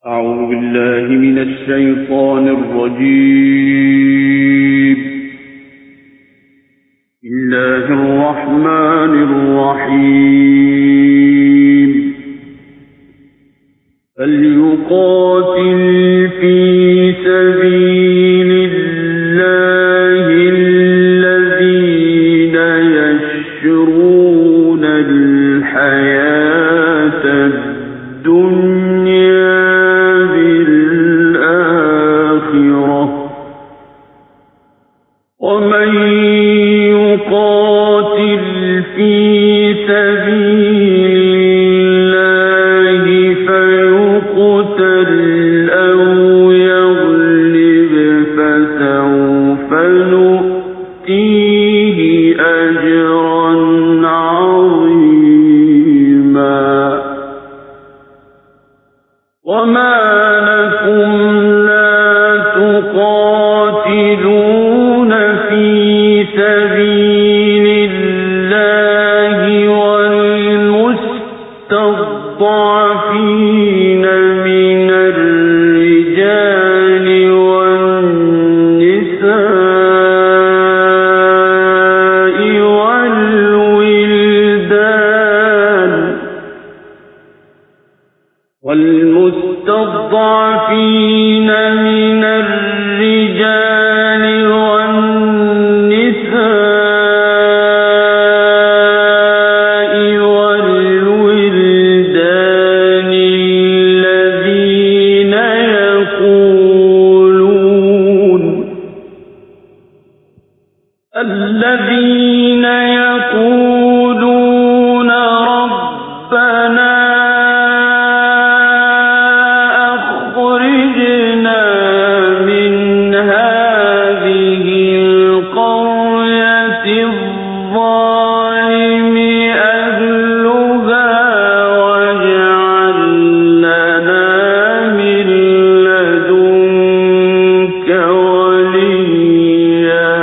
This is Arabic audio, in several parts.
أعوذ بالله من الشيطان الرجيم. بسم الله الرحمن الرحيم. فليقاتل في سبيل الله الذين يشرون الحياة الدنيا بالآخرة، ومن يقاتل في سبيل الله فيقتل أو يغلب فسوف نؤتيه أجرا عظيما. وما لكم لا تقاتلون في سبيل الله والمستضعفين من الرجال والنساء والمستضعفين من الرجال والنساء والولدان الذين يقولون ربنا أخرجنا من هذه القرية الظالم أهلها واجعل لنا من لدنك وليا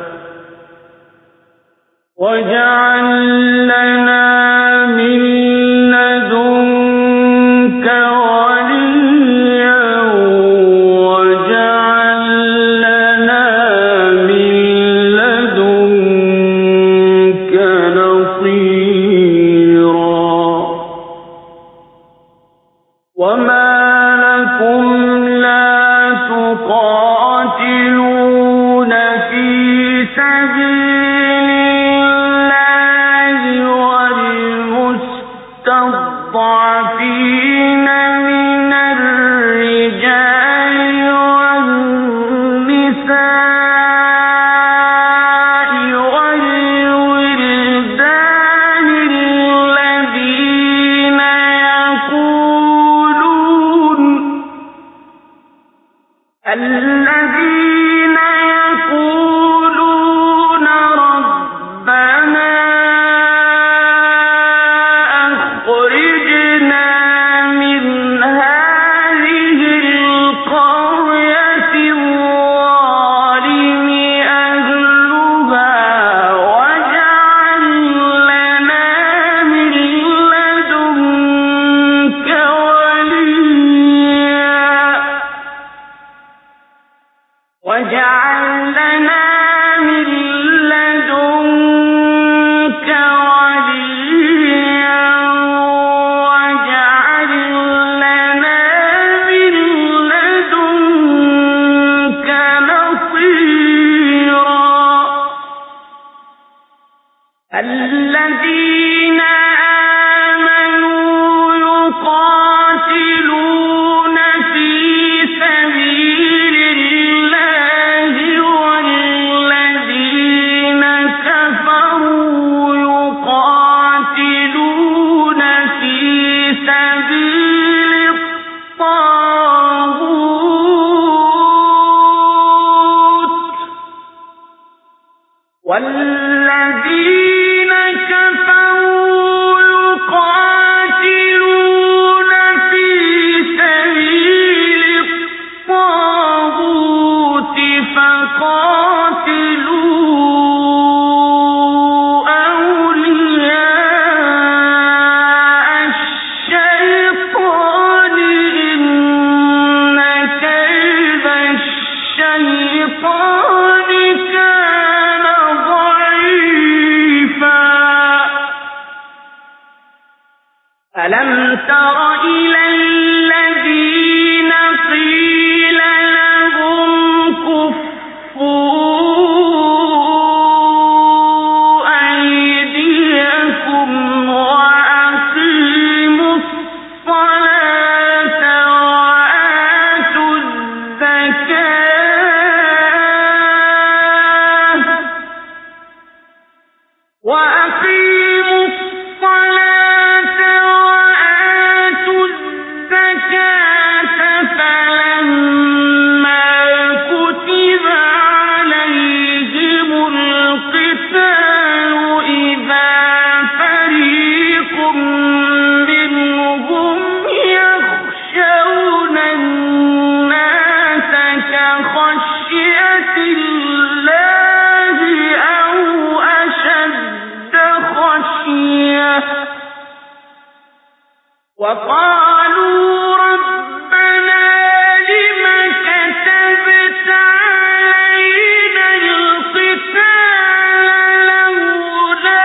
وما لكم لا تقاتلون في سبيل الله والمستضعفين من الرجال والنساء والولدان الذين يقولون ربنا أخرجنا من هذه القرية الظالم أهلها واجعل لنا من لدنك وليا واجعل لنا من لدنك نصيرا. الذين آمنوا يقاتلون في سبيل الله والذين كفروا يقاتلون في سبيل الطاغوت والذين كفروا يقاتلون في سبيل الطاغوت فقاتلوا أولياء الشيطان إن وقالوا ربنا لم كتبت علينا القتال لولا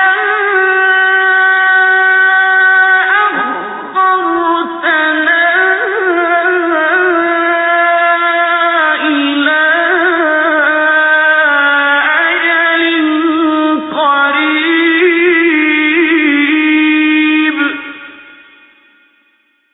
أخرتنا إلى أجل قريب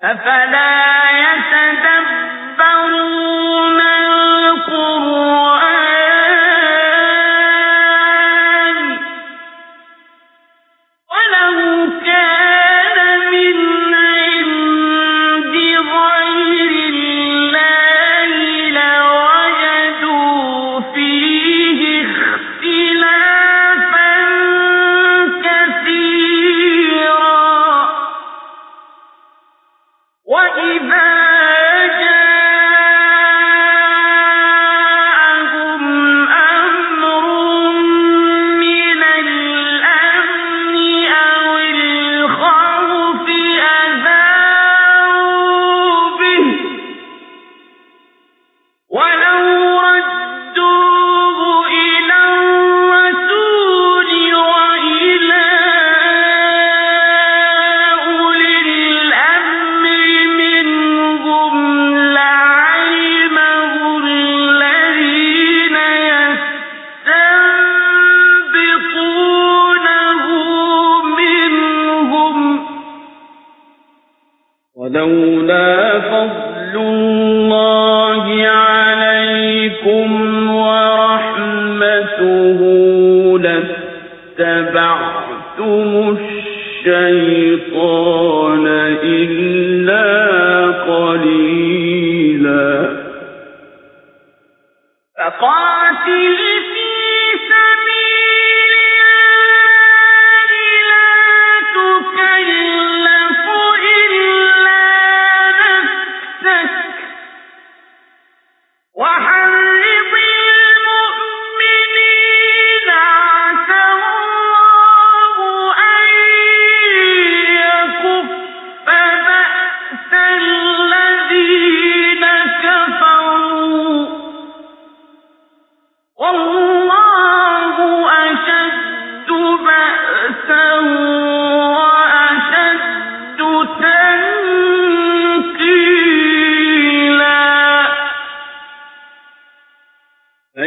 أفلا يتدبرون القرآن ولو كان من عند غير الله لوجدوا فيه اختلافا كثيرا وإذا جاءهم أمر من الأمن أو الخوف أذاعوا به ولو ردوه إلى الرسول وإلى أولي الأمر منهم لعلمه الذين يستنبطونه منهم ولولا فضل الله عليكم ورحمته لاتبعتم الشيطان إلا قليلا فقاتل في سبيل الله لا تكلف إلا نفسك وحرض المؤمنين عسى الله أن يكف بأس الذين كفروا والله أشد بأسا وأشد تنكيلا من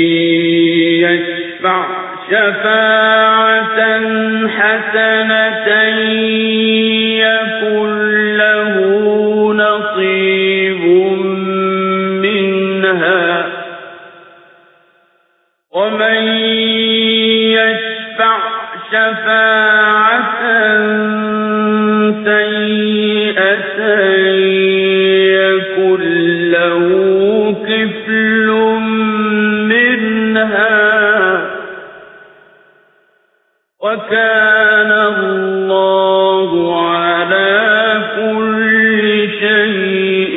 يشفع شفاعة حسنة يكن له نصيب منها ومن يشفع شفاعة سيئة يكن له كفل منها وكان الله على كل شيء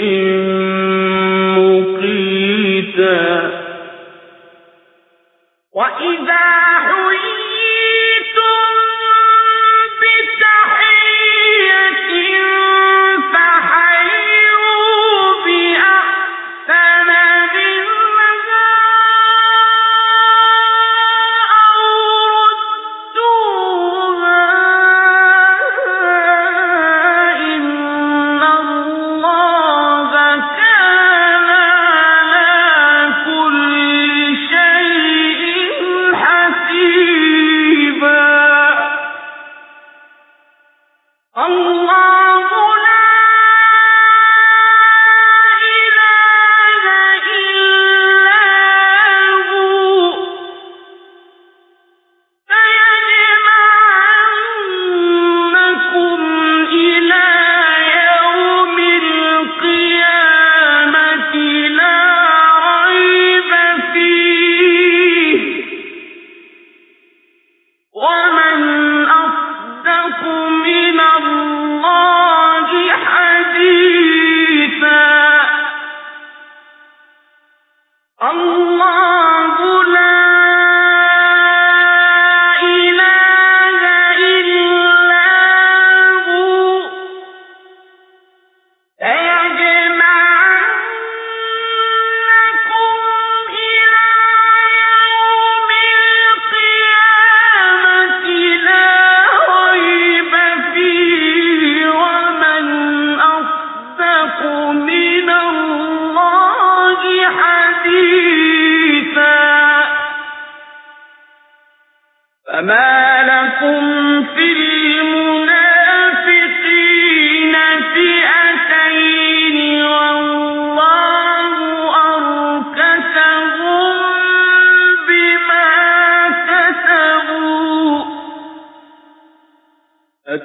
مقيتا وإذا حييتم بتحية فحيوا بأحسن منها أو ردوها إن الله كان على كل شيء حسيبا الله لا إله إلا هو سيجمعنكم إلى يوم القيامة لا ريب فيه ومن أصدق من الله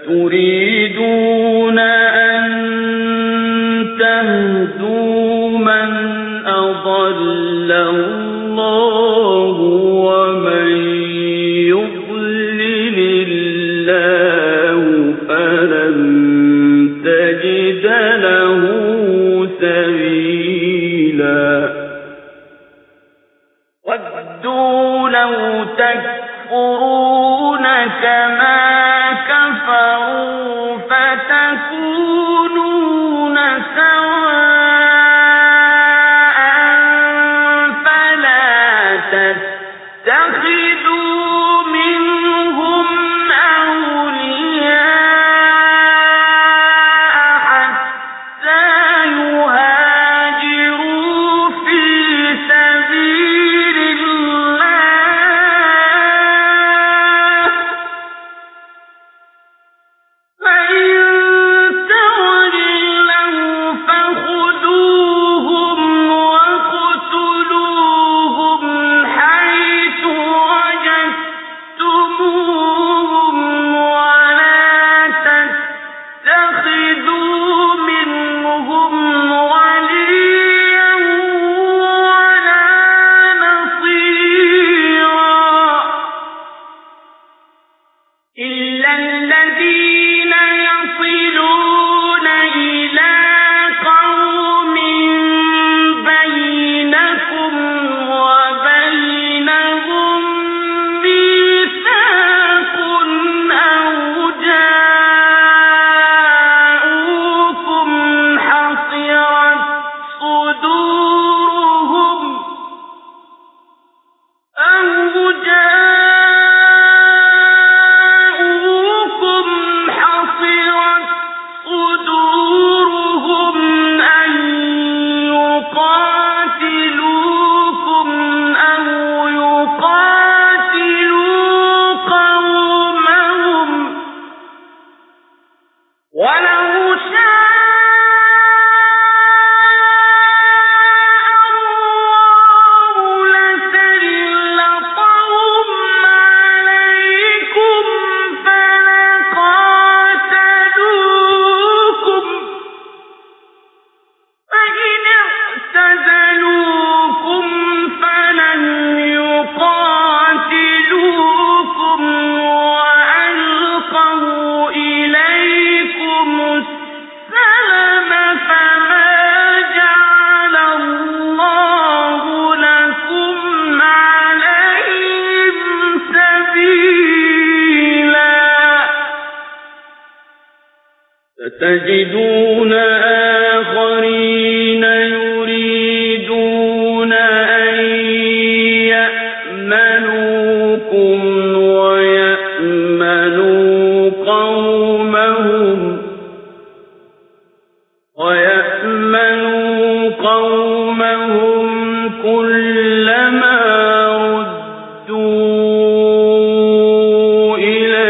أتريدون أن تهدوا من أضل الله ومن يضلل الله فلن تجد له سبيلا ودوا لو تكفرون كما كفروا فتكونون سواء فلا تتخذوا منهم أولياء حتى يهاجروا في سبيل الله فإن تولوا فخذوهم واقتلوهم حيث وجدتموهم ولا تتخذوا منهم وليا ولا نصيرا إلا الذين يصلون إلى قوم بينكم وبينهم ميثاق أو جاءوكم حصرت صدورهم أن يقاتلوكم أو يقاتلوا قومهم ولو شاء الله لسلطهم عليكم فلقاتلوكم فإن اعتزلوكم فلم يقاتلوكم وألقوا إليكم السلم فما جعل الله لكم عليهم سبيلا ستجدون آخرين يريدون أن يأمنوكم ويأمنوا قومهم كلما ردوا إلى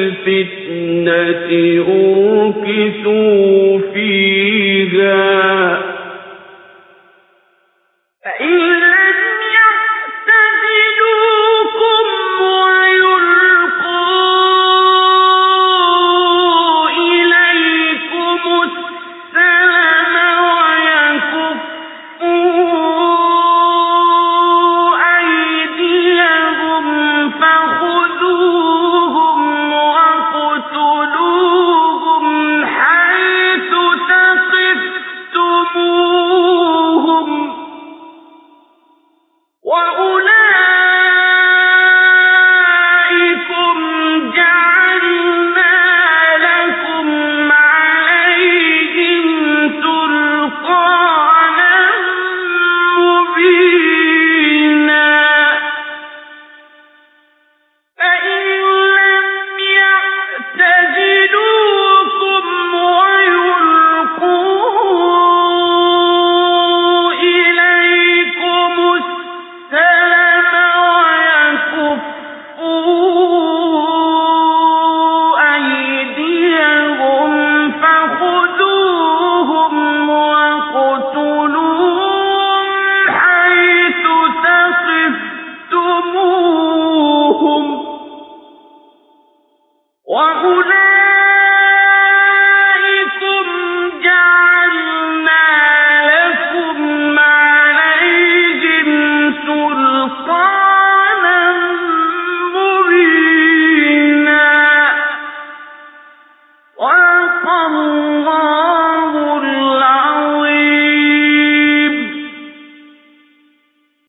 الفتنة أركسوا فيها